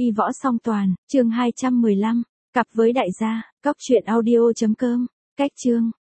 Y võ song toàn, chương 215, cặp với đại gia, cóc truyện audio.com, cách chương.